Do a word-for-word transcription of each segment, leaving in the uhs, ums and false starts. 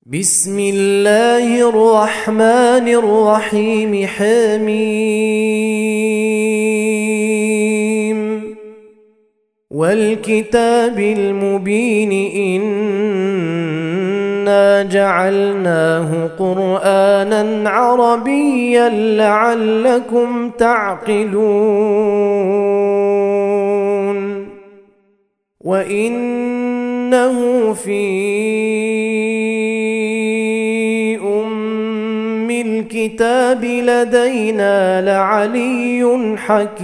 بسم الله الرحمن الرحيم. حميم والكتاب المبين إنا جعلناه قرآنا عربيا لعلكم تعقلون وإنه في الكتاب لدينا لعلي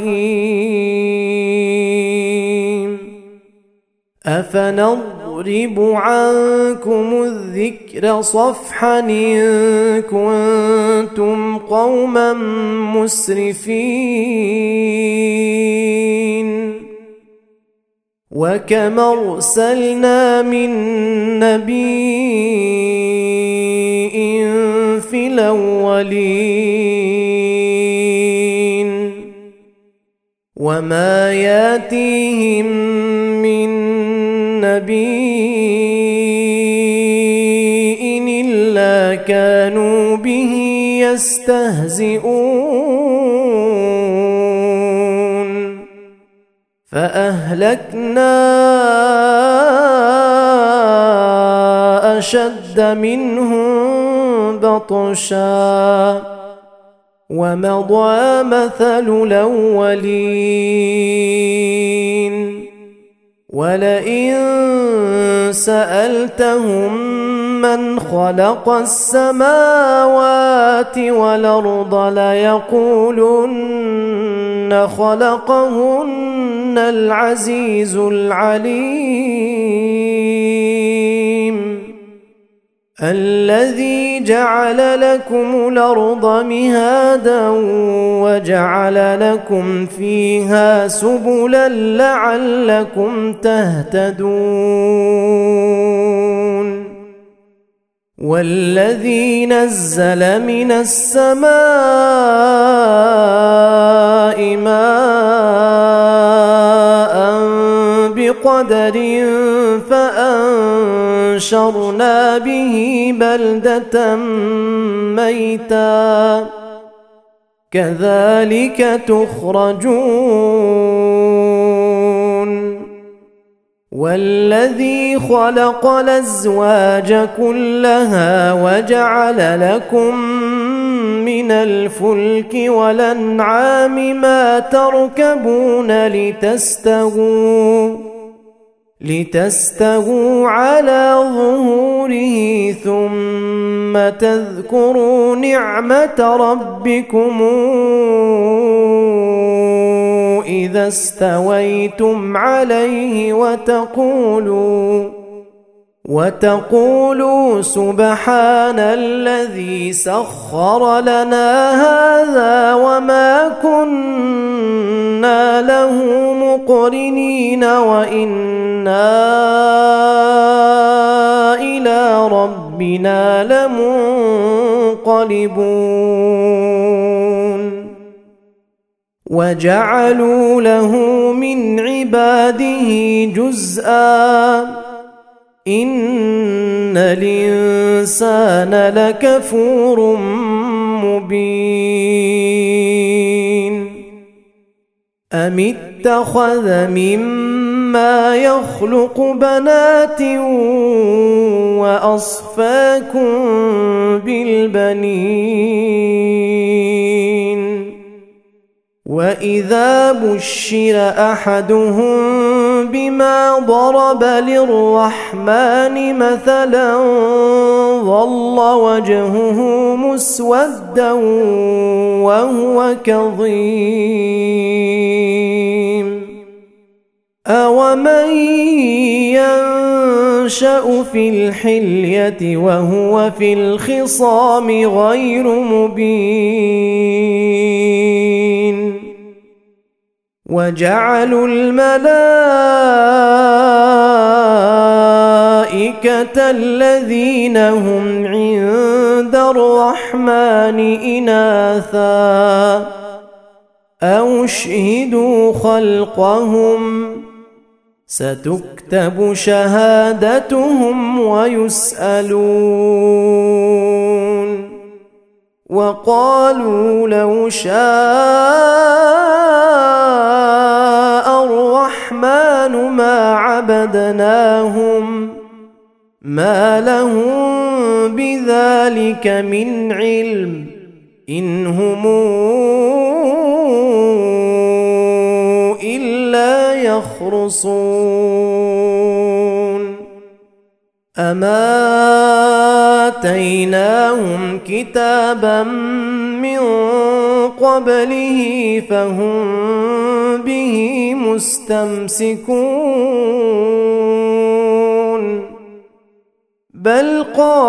حكيم أفنضرب عنكم الذكر صفحا إن كنتم قوما مسرفين وكم أرسلنا من نبي في الأولين وما ياتيهم من نبي إلا كانوا به يستهزئون فأهلكنا أشد منهم بطشا ومضى مثل الأولين ولئن سألتهم من خلق السماوات والأرض ليقولن خلقهن العزيز العليم الذي جعل لكم الأرض مهادا وجعل لكم فيها سبلا لعلكم تهتدون والذي نزل من السماء ماء بقدر فأنشرنا به بلدة ميتا كذلك تخرجون والذي خلق الأزواج كلها وجعل لكم من الفلك والأنعام ما تركبون لتستووا لتستووا على ظهوره ثم تذكروا نعمة ربكم إذا استويتم عليه وتقولوا وتقولوا سبحان الذي سخر لنا هذا وما كنا له مقرنين وإنا إلى ربنا لمنقلبون وجعلوا له من عباده جزءا إن الإنسان لكفور مبين أم اتخذ مما يخلق بنات وأصفاكم بالبنين وإذا بشر أحدهم بما ضرب للرحمن مثلا ظل وجهه مسودا وهو كظيم أومن ينشأ في الحلية وهو في الخصام غير مبين وجعلوا الملائكة الذين هم عند الرحمن إناثا أو شهدوا خلقهم ستكتب شهادتهم ويسألون وقالوا لو شاء الرحمن ما عبدناهم ما لهم بذلك من علم إن هم إلا يخرصون أما آتيناهم كتابا من قبله فهم به مستمسكون بل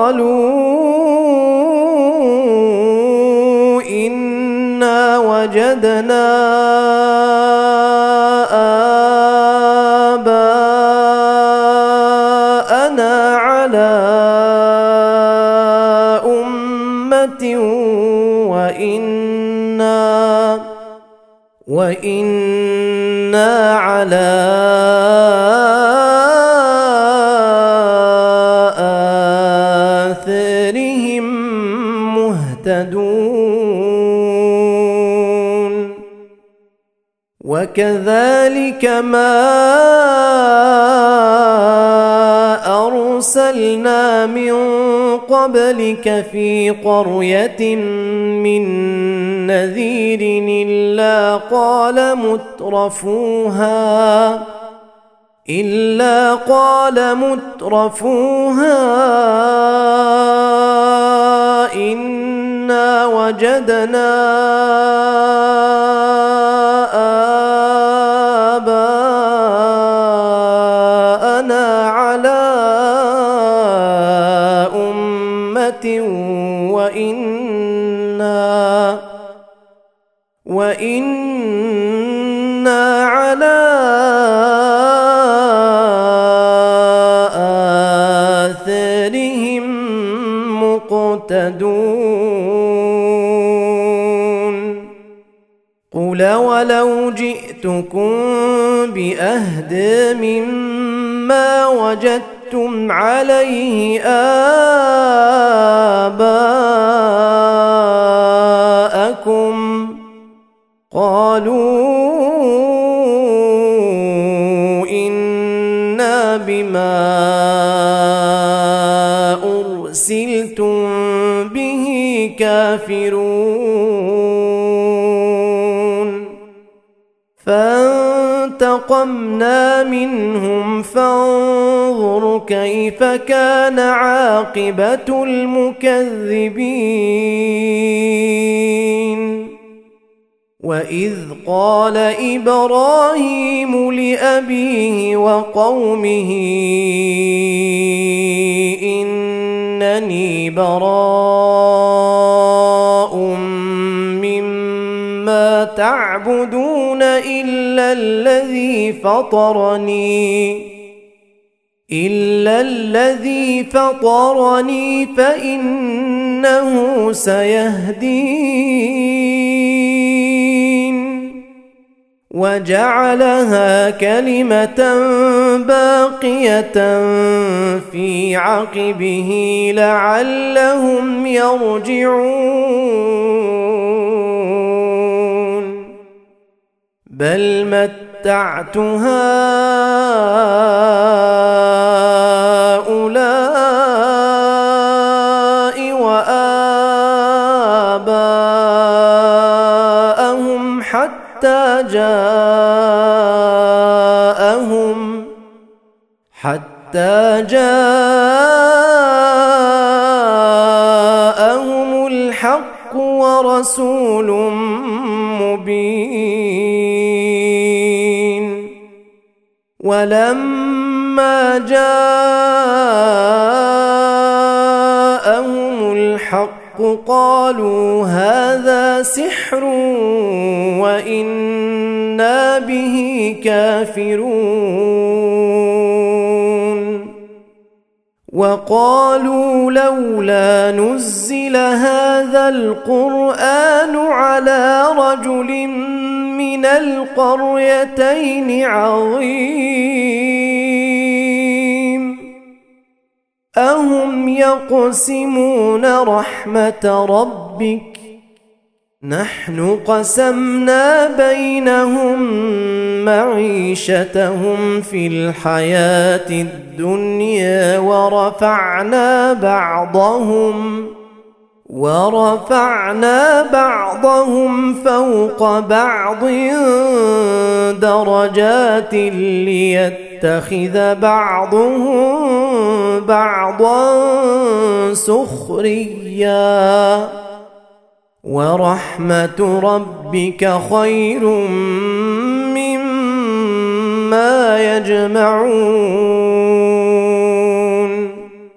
قالوا إنا وجدنا آباءنا على أمة وإنا وإنا على آثارهم مهتدون وكذلك ما أرسلنا من قبلك في قرية من نذير إلا قال مترفوها إلا قال مترفوها إنا وجدنا آباءنا على أمة وإنا وإنا على آثارهم مقتدون قل ولو جئتكم بأهدى مما وجدتم عليه آباءكم قالوا إنا بما أرسلتم به كافرون فانتقمنا منهم فانظر كيف كان عاقبة المكذبين وإذ قال إبراهيم لأبيه وقومه إنني براء مما تعبدون إلا الذي فطرني إلا الذي فطرني فإنه سيهدين وجعلها كلمة باقية في عقبه لعلهم يرجعون بل متعت هؤلاء وآباءهم حتى جاءهم حتى جاءهم الحق ورسول مبين ولما جاءهم الحق قالوا هذا سحر وإنا به كافرون وقالوا لولا نزل هذا القرآن على رجل بين القريتين عظيم أهم يقسمون رحمة ربك نحن قسمنا بينهم معيشتهم في الحياة الدنيا ورفعنا بعضهم ورفعنا بعضهم فوق بعض درجات ليتخذ بعضهم بعضا سخريا ورحمة ربك خير مما يجمعون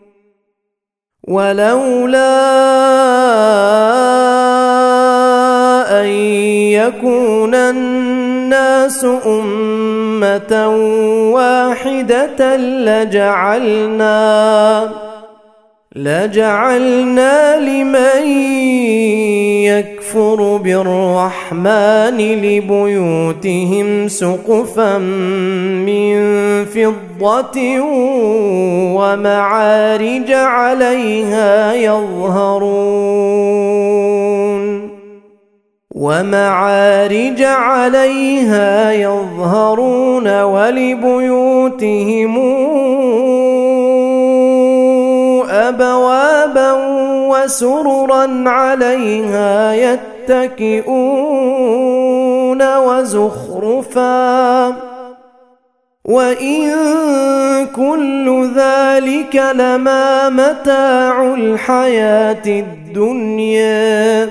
ولولا أن يكون الناس أمة واحدة لجعلنا لجعلنا لمن يكفر بالرحمن لبيوتهم سقفا من فضة ومعارج عليها يظهرون ومعارج عليها يظهرون ولبيوتهم أبوابا وسررا عليها يتكئون وزخرفا وإن كل ذلك لما متاع الحياة الدنيا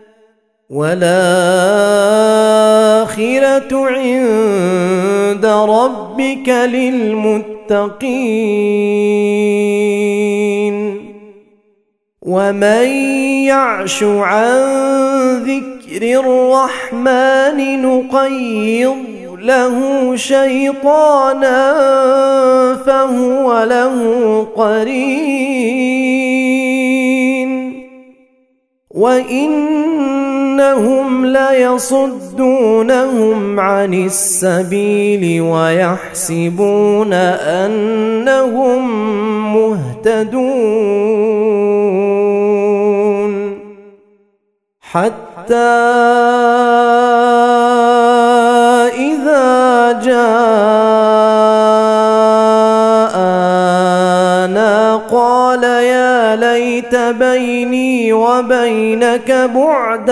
والآخرة عند ربك للمتقين ومن يعش عن ذكر الرحمن نقيض له شيطانا فهو له قرين وإنهم ليصدونهم عن السبيل ويحسبون أنهم مهتدون حتى إذا جاءنا قال يا ليت بيني وبينك بعد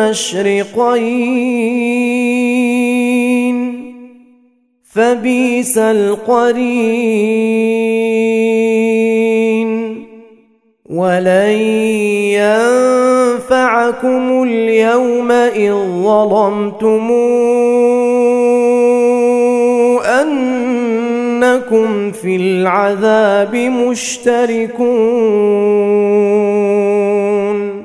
المشرقين فبئس القرين ولن ينفعكم اليوم إذ ظلمتم أنكم في العذاب مشتركون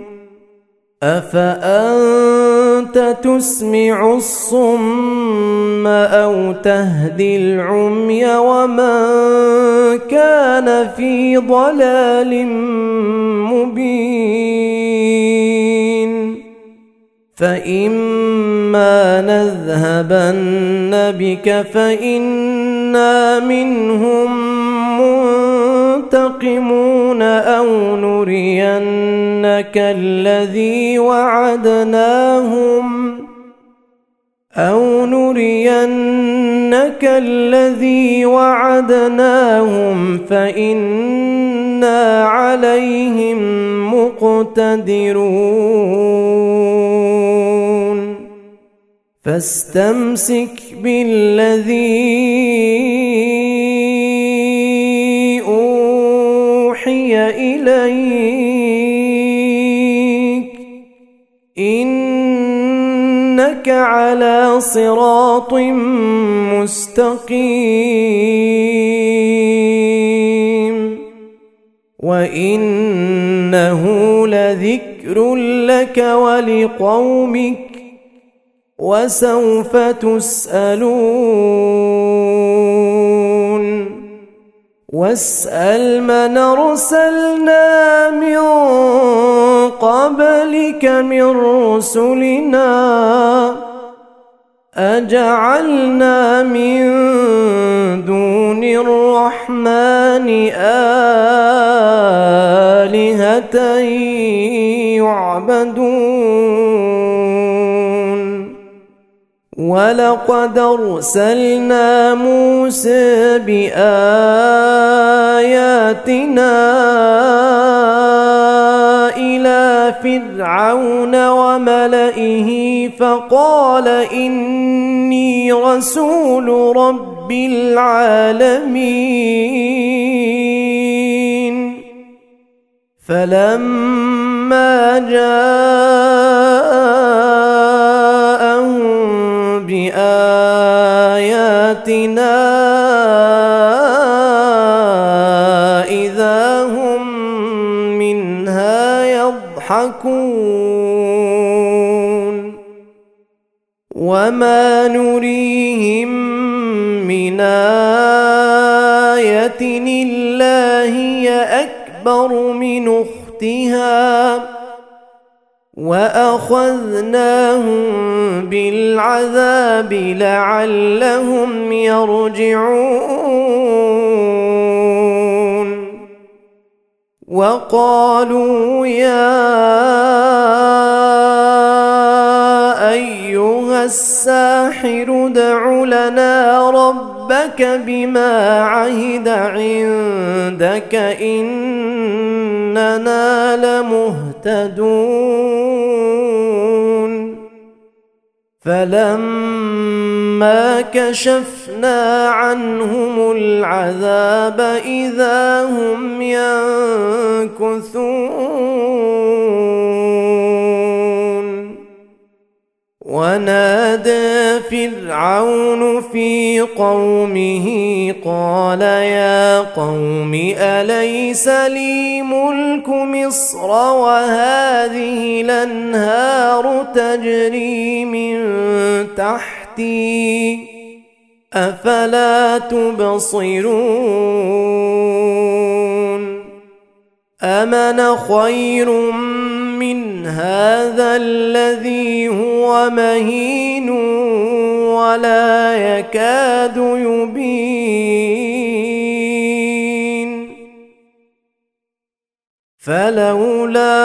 أفأنت تسمع الصم أو تهدي العمي ومن كان في ضلال مبين فإما نذهبن بك فإنا منهم منتقمون أو نرينك الذي وعدناهم أو نرينك الذي وعدناهم فإنا عليهم مقتدرون فاستمسك بالذي أوحي إليك إنك على صراط مستقيم وإنه لذكر لك ولقومك وسوف تسألون واسأل من أرسلنا من قبلك من رسلنا أجعلنا من دون الرحمن آلهة يعبدون ولقد أرسلنا موسى بآياتنا إلى فرعون وملئه فقال إني رسول رب العالمين فلما جاءهم بآياتنا إذا هم منها يضحكون وما نريهم من آية إلا هي أكبر من أختها وأخذناهم بالعذاب لعلهم يرجعون وقالوا يا أيها الساحر ادع لنا ربك بما عهد عندك إننا لمهتدون فلما كشفنا عنهم العذاب إذا هم ينكثون ونادى فرعون في قومه قال يا قوم أليس لي ملك مصر وهذه الأنهار تجري من تحتي أفلا تبصرون أمن خير من هذا الذي هو مهين ولا يكاد يبين فلولا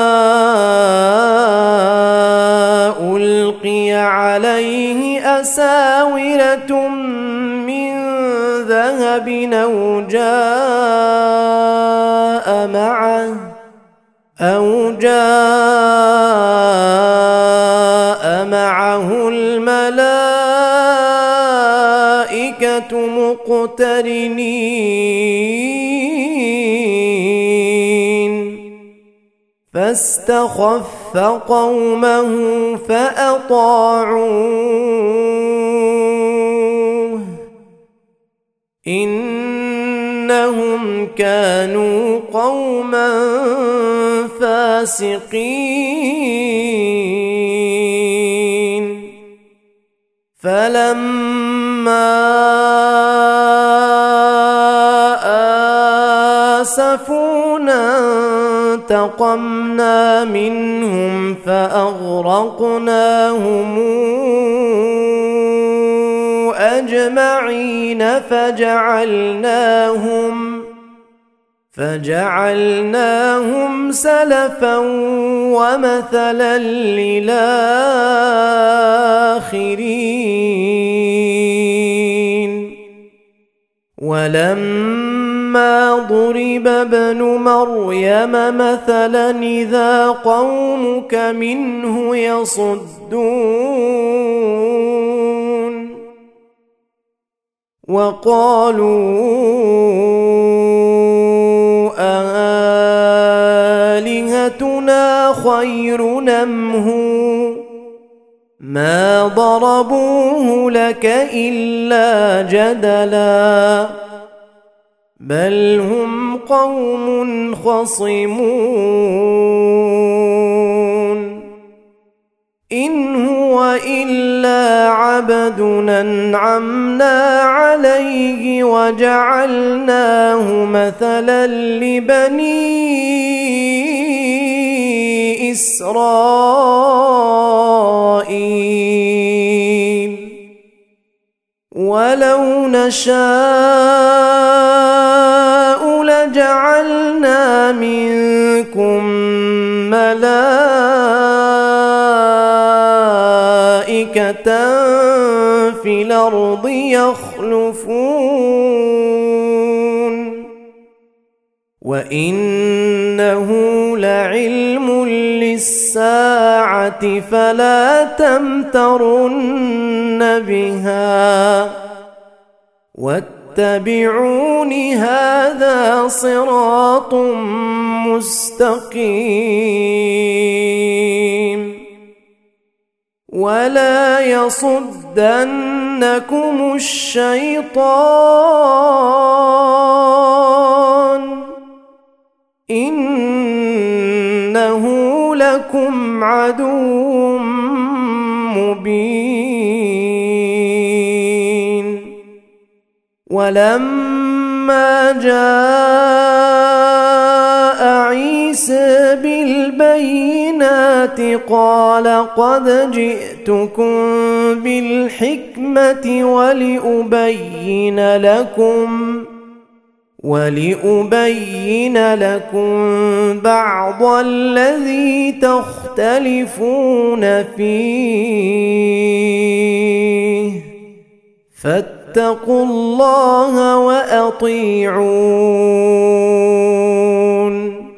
ألقي عليه أساورة من ذهب أو جاء معه أو جاء معه الملائكة مقترنين فاستخف قومه فأطاعوه إنهم كانوا قوما فاسقين فلما آسفونا انتقمنا منهم فأغرقناهم أجمعين فجعلناهم فجعلناهم سلفا ومثلا للآخرين ولما ضرب ابن مريم مثلا إذا قومك منه يصدون وقالوا آلهتنا خير أم هو ما ضربوه لك إلا جدلا بل هم قوم خصمون إن هو إلا عبد أنعمنا عليه وجعلناه مثلا لبني إسرائيل ولو نشاء لجعلنا منكم ملائكة في الأرض يخلفون وإنه لعلم للساعة فلا تمترن بها واتبعون هذا صراط مستقيم ولا يصدنكم الشيطان إنه لكم عدو مبين ولما جاء عيسى بالبينات قال قد جئتكم بالحكمة ولأبين لكم ولأبين لكم بعض الذي تختلفون فيه فاتقوا الله وأطيعون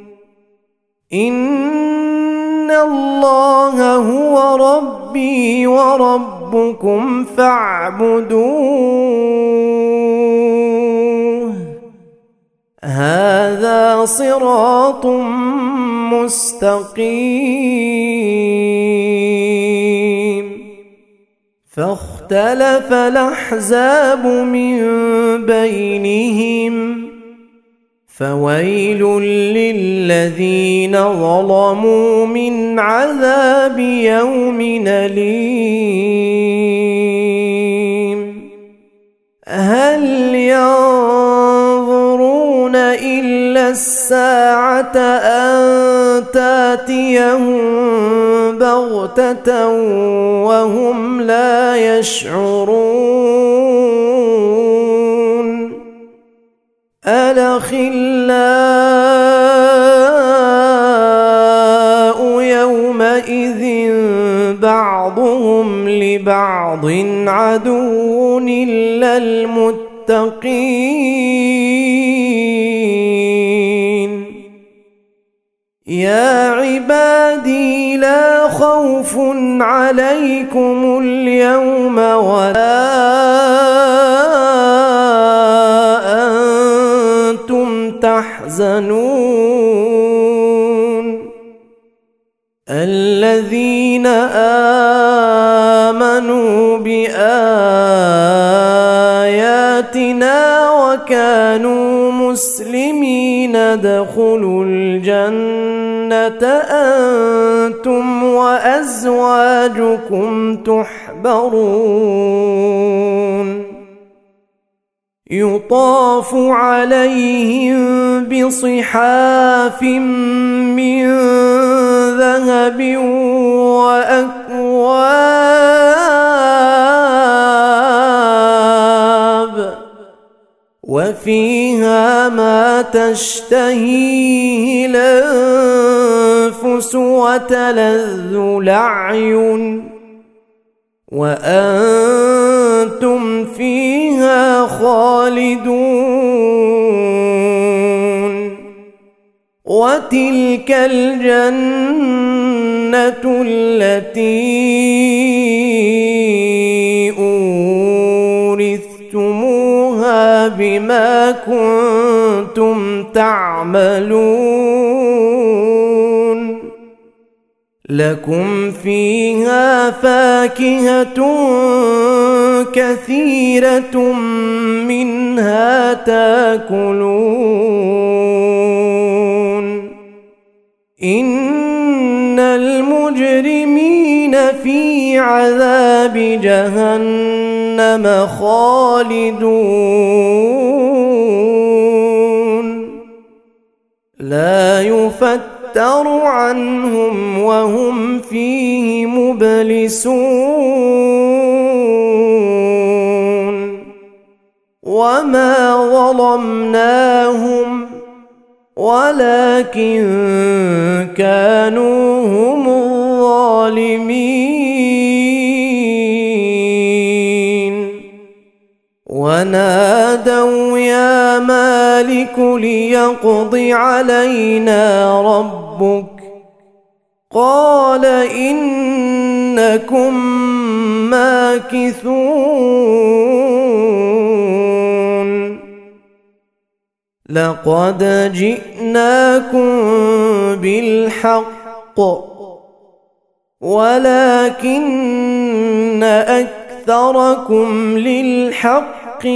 إن الله هو ربي وربكم فاعبدوه هذا صراط مستقيم فاختلف الأحزاب من بينهم فويل للذين ظلموا من عذاب يوم أليم هل ينظرون إلا الساعة أن تأتيهم بغتة وهم لا يشعرون الأخلاء يومئذ بعضهم لبعض عدو إلا المتقين يا عبادي لا خوف عليكم اليوم ولا أنتم تحزنون الذين آمنوا بآياتنا وكانوا مسلمين ادخلوا الجنة أنتم وأزواجكم تحبرون يطاف عليهم بصحاف من ذهب وأكواب وفيها ما تشتهيه الأنفس وتلذ الأعين وأنتم فيها خالدون وتلك الجنة التي أورثتموها بما كنتم تعملون لكم فيها فاكهة كثيرة منها تاكلون إن المجرمين في عذاب جهنم خالدون لا يفتر عنهم وهم فيه مبلسون وما ظلمناهم ولكن كانوا هم الظالمين ونادوا يا مالك ليقض علينا ربك قال إنكم ماكثون لقد جئناكم بالحق ولكن أكثركم للحق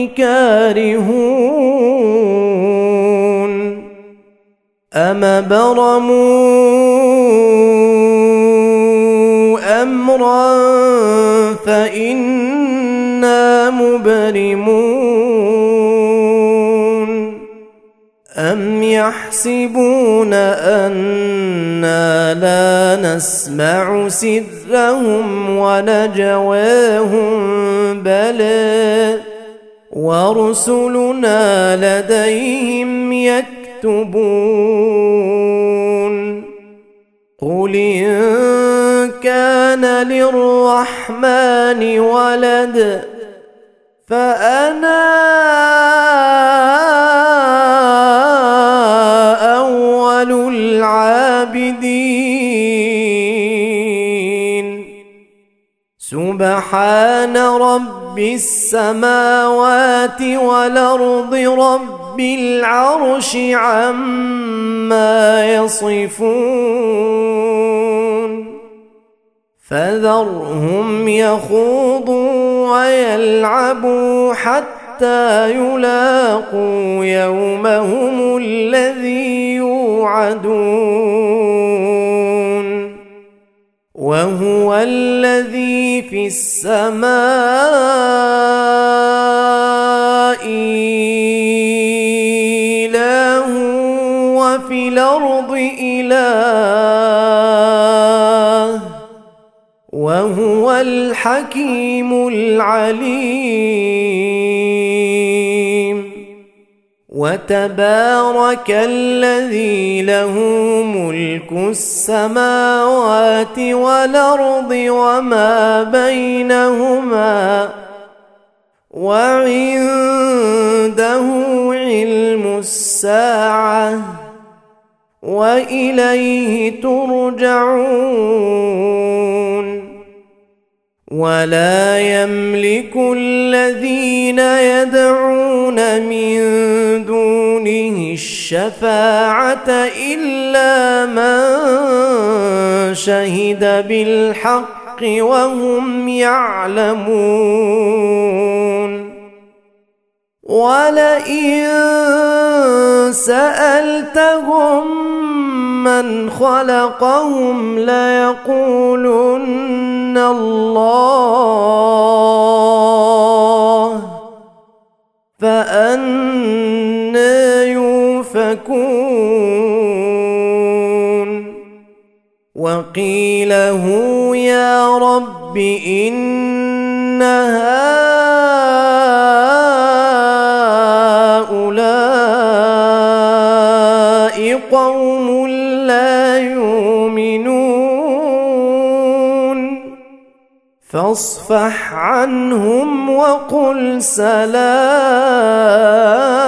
كارهون أم برموا أمرا فإنا مبرمون أم يحسبون أنا لا نسمع سرهم ونجواهم بلى ورسلنا لديهم يكتبون قل إن كان للرحمن ولد فأنا أول العابدين سبحان رب السماوات والأرض رب العرش عما يصفون فذرهم يخوضوا ويلعبوا حتى يلاقوا يومهم الذي يوعدون وهو الذي في السماء إله وفي الأرض إله وهو الحكيم العليم وتبارك الذي له ملك السماوات والأرض وما بينهما وعنده علم الساعة وإليه ترجعون ولا يملك الذين يدعون من دونه الشفاعة إلا من شهد بالحق وهم يعلمون ولئن سألتهم من خلقهم ليقولن الله فأنى يؤفكون وقيله يا رب إن هؤلاء قوم لا يؤمنون فاصفح عنهم وقل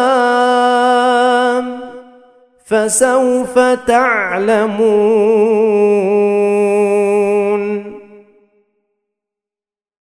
سلام فسوف تعلمون.